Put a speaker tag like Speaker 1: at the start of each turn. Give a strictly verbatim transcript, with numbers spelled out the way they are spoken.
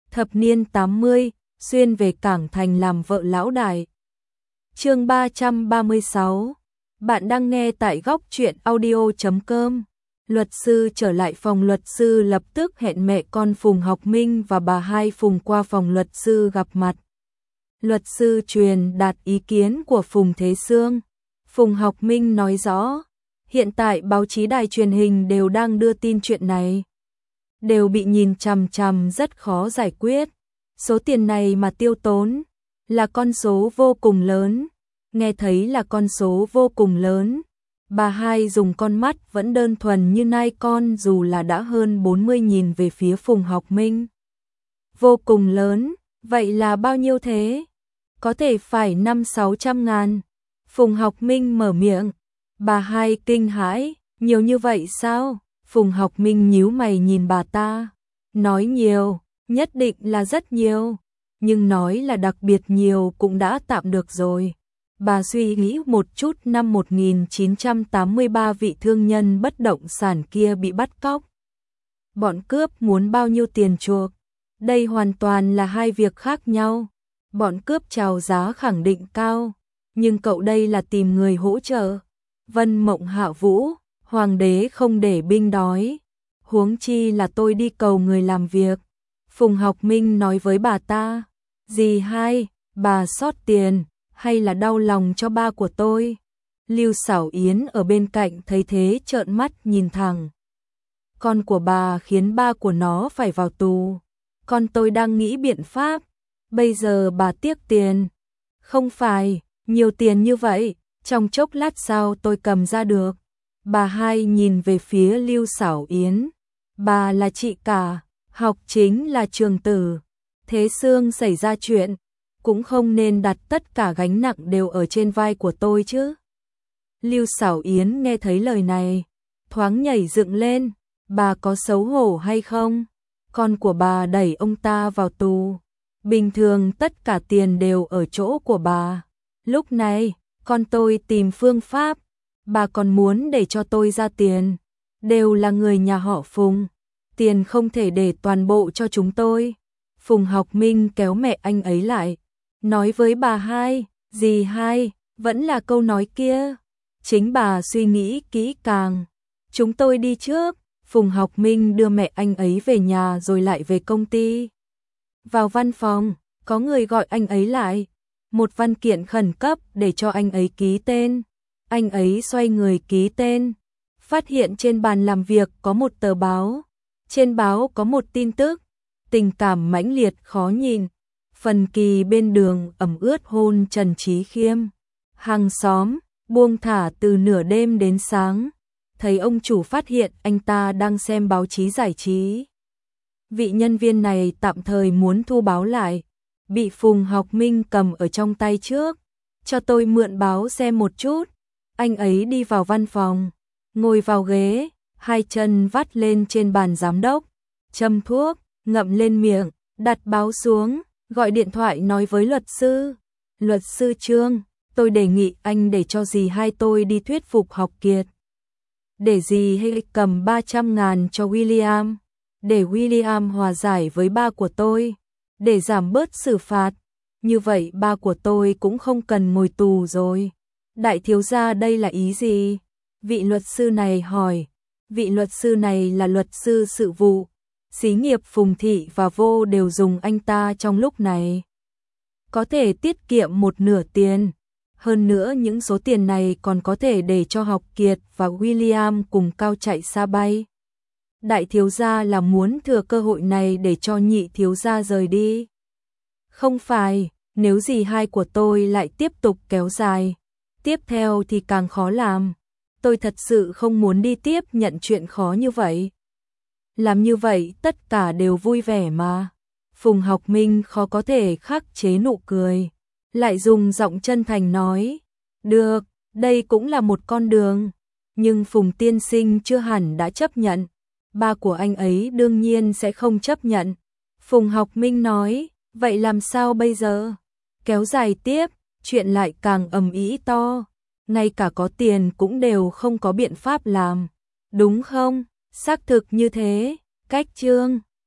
Speaker 1: thập niên tám mươi, xuyên về Cảng Thành làm vợ lão đại. Chương ba trăm ba mươi sáu. Bạn đang nghe tại góc truyện audio chấm com. Luật sư trở lại phòng luật sư lập tức hẹn mẹ con Phùng Học Minh và bà hai Phùng qua phòng luật sư gặp mặt. Luật sư truyền đạt ý kiến của Phùng Thế Sương. Phùng Học Minh nói rõ, hiện tại báo chí đài truyền hình đều đang đưa tin chuyện này. Đều bị nhìn chằm chằm rất khó giải quyết. Số tiền này mà tiêu tốn là con số vô cùng lớn. Nghe thấy là con số vô cùng lớn. Bà hai dùng con mắt vẫn đơn thuần như nai con dù là đã hơn bốn mươi nhìn về phía Phùng Học Minh. Vô cùng lớn, vậy là bao nhiêu thế? Có thể phải năm sáu trăm ngàn. Phùng Học Minh mở miệng. Bà hai kinh hãi, nhiều như vậy sao? Phùng Học Minh nhíu mày nhìn bà ta. Nói nhiều, nhất định là rất nhiều. Nhưng nói là đặc biệt nhiều cũng đã tạm được rồi. Bà suy nghĩ một chút, năm một nghìn chín trăm tám mươi ba vị thương nhân bất động sản kia bị bắt cóc. Bọn cướp muốn bao nhiêu tiền chuộc? Đây hoàn toàn là hai việc khác nhau. Bọn cướp chào giá khẳng định cao, nhưng cậu đây là tìm người hỗ trợ. Vân Mộng Hạ Vũ, hoàng đế không để binh đói. Huống chi là tôi đi cầu người làm việc. Phùng Học Minh nói với bà ta. Dì hai, bà sót tiền, hay là đau lòng cho ba của tôi? Lưu Xảo Yến ở bên cạnh thấy thế trợn mắt nhìn thẳng. Con của bà khiến ba của nó phải vào tù. Con tôi đang nghĩ biện pháp. Bây giờ bà tiếc tiền. Không phải, nhiều tiền như vậy, trong chốc lát sao tôi cầm ra được. Bà hai nhìn về phía Lưu Xảo Yến. Bà là chị cả, học chính là trường tử. Thế Sương xảy ra chuyện, cũng không nên đặt tất cả gánh nặng đều ở trên vai của tôi chứ. Lưu Xảo Yến nghe thấy lời này, thoáng nhảy dựng lên. Bà có xấu hổ hay không? Con của bà đẩy ông ta vào tù. Bình thường tất cả tiền đều ở chỗ của bà. Lúc này, con tôi tìm phương pháp. Bà còn muốn để cho tôi ra tiền. Đều là người nhà họ Phùng. Tiền không thể để toàn bộ cho chúng tôi. Phùng Học Minh kéo mẹ anh ấy lại. Nói với bà hai, dì hai, vẫn là câu nói kia. Chính bà suy nghĩ kỹ càng. Chúng tôi đi trước. Phùng Học Minh đưa mẹ anh ấy về nhà rồi lại về công ty. Vào văn phòng, có người gọi anh ấy lại. Một văn kiện khẩn cấp để cho anh ấy ký tên. Anh ấy xoay người ký tên. Phát hiện trên bàn làm việc có một tờ báo. Trên báo có một tin tức. Tình cảm mãnh liệt khó nhìn. Phần Kỳ bên đường ẩm ướt hôn Trần Trí Khiêm. Hàng xóm, buông thả từ nửa đêm đến sáng. Thấy ông chủ phát hiện anh ta đang xem báo chí giải trí. Vị nhân viên này tạm thời muốn thu báo lại. Bị Phùng Học Minh cầm ở trong tay trước. Cho tôi mượn báo xem một chút. Anh ấy đi vào văn phòng. Ngồi vào ghế. Hai chân vắt lên trên bàn giám đốc. Châm thuốc, ngậm lên miệng. Đặt báo xuống. Gọi điện thoại nói với luật sư. Luật sư Trương, tôi đề nghị anh để cho dì hai tôi đi thuyết phục Học Kiệt. Để dì hay cầm ba trăm ngàn cho William. Để William hòa giải với ba của tôi. Để giảm bớt xử phạt. Như vậy ba của tôi cũng không cần ngồi tù rồi. Đại thiếu gia đây là ý gì? Vị luật sư này hỏi. Vị luật sư này là luật sư sự vụ. Xí nghiệp Phùng Thị và Vô đều dùng anh ta trong lúc này. Có thể tiết kiệm một nửa tiền. Hơn nữa những số tiền này còn có thể để cho Học Kiệt và William cùng cao chạy xa bay. Đại thiếu gia là muốn thừa cơ hội này để cho nhị thiếu gia rời đi. Không phải, nếu dì hai của tôi lại tiếp tục kéo dài. Tiếp theo thì càng khó làm. Tôi thật sự không muốn đi tiếp nhận chuyện khó như vậy. Làm như vậy tất cả đều vui vẻ mà. Phùng Học Minh khó có thể khắc chế nụ cười. Lại dùng giọng chân thành nói. Được, đây cũng là một con đường. Nhưng Phùng tiên sinh chưa hẳn đã chấp nhận. Ba của anh ấy đương nhiên sẽ không chấp nhận. Phùng Học Minh nói. Vậy làm sao bây giờ? Kéo dài tiếp, chuyện lại càng ầm ĩ to. Ngay cả có tiền cũng đều không có biện pháp làm. Đúng không? Xác thực như thế. Cách chương